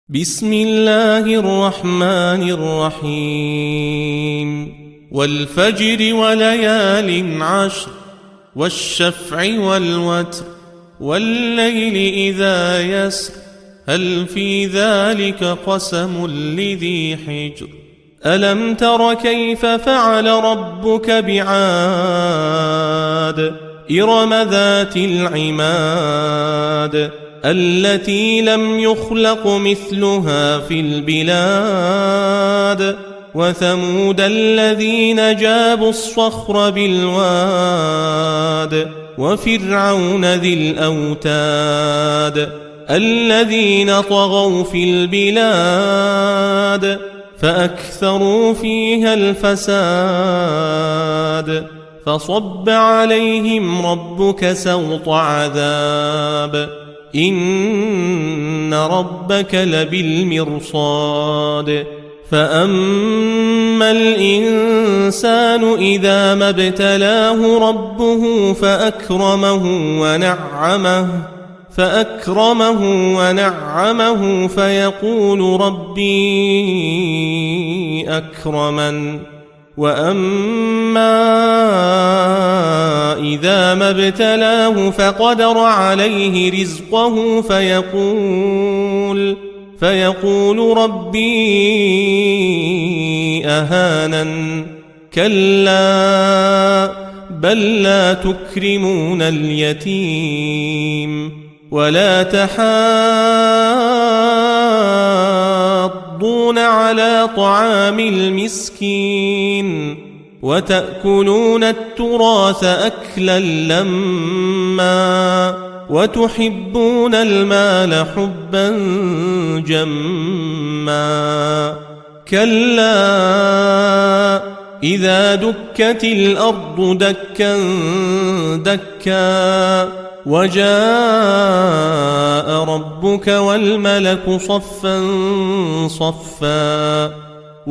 بسم الله الرحمن الرحيم والفجر وليال عشر والشفع والوتر والليل إذا يسر هل في ذلك قسم لذي حجر ألم تر كيف فعل ربك بعاد إرم ذات العماد التي لم يخلق مثلها في البلاد وثمود الذين جابوا الصخر بالواد وفرعون ذي الأوتاد الذين طغوا في البلاد فأكثروا فيها الفساد فصب عليهم ربك سوط عذاب إن ربك لبالمرصاد فأما الإنسان إذا ما ابتلاه ربه فأكرمه ونعمه فيقول ربي أكرمن وأما إذا ما ابتلاه فقدر عليه رزقه فيقول ربي أهانن كلا بل لا تكرمون اليتيم ولا تحاضون على طعام المسكين وتأكلون التراث أكلا لما وتحبون المال حبا جما كلا إذا دكت الأرض دكا دكا وجاء ربك والملك صفا صفا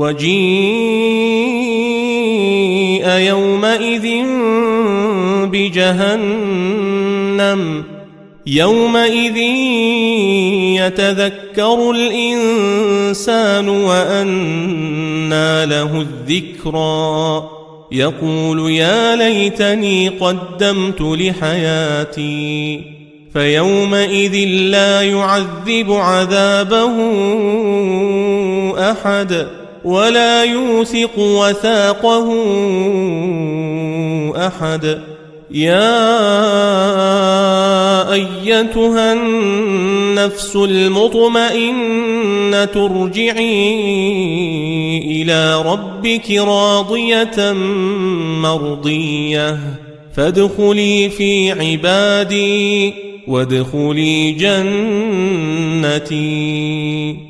وجيء يومئذ بجهنم يومئذ يتذكر الإنسان وأنى له الذكرى يقول يا ليتني قدمت لحياتي فيومئذ لا يعذب عذابه أحد ولا يوثق وثاقه أحد يا أيتها النفس المطمئنة ارجعي إلى ربك راضية مرضية فادخلي في عبادي وادخلي جنتي.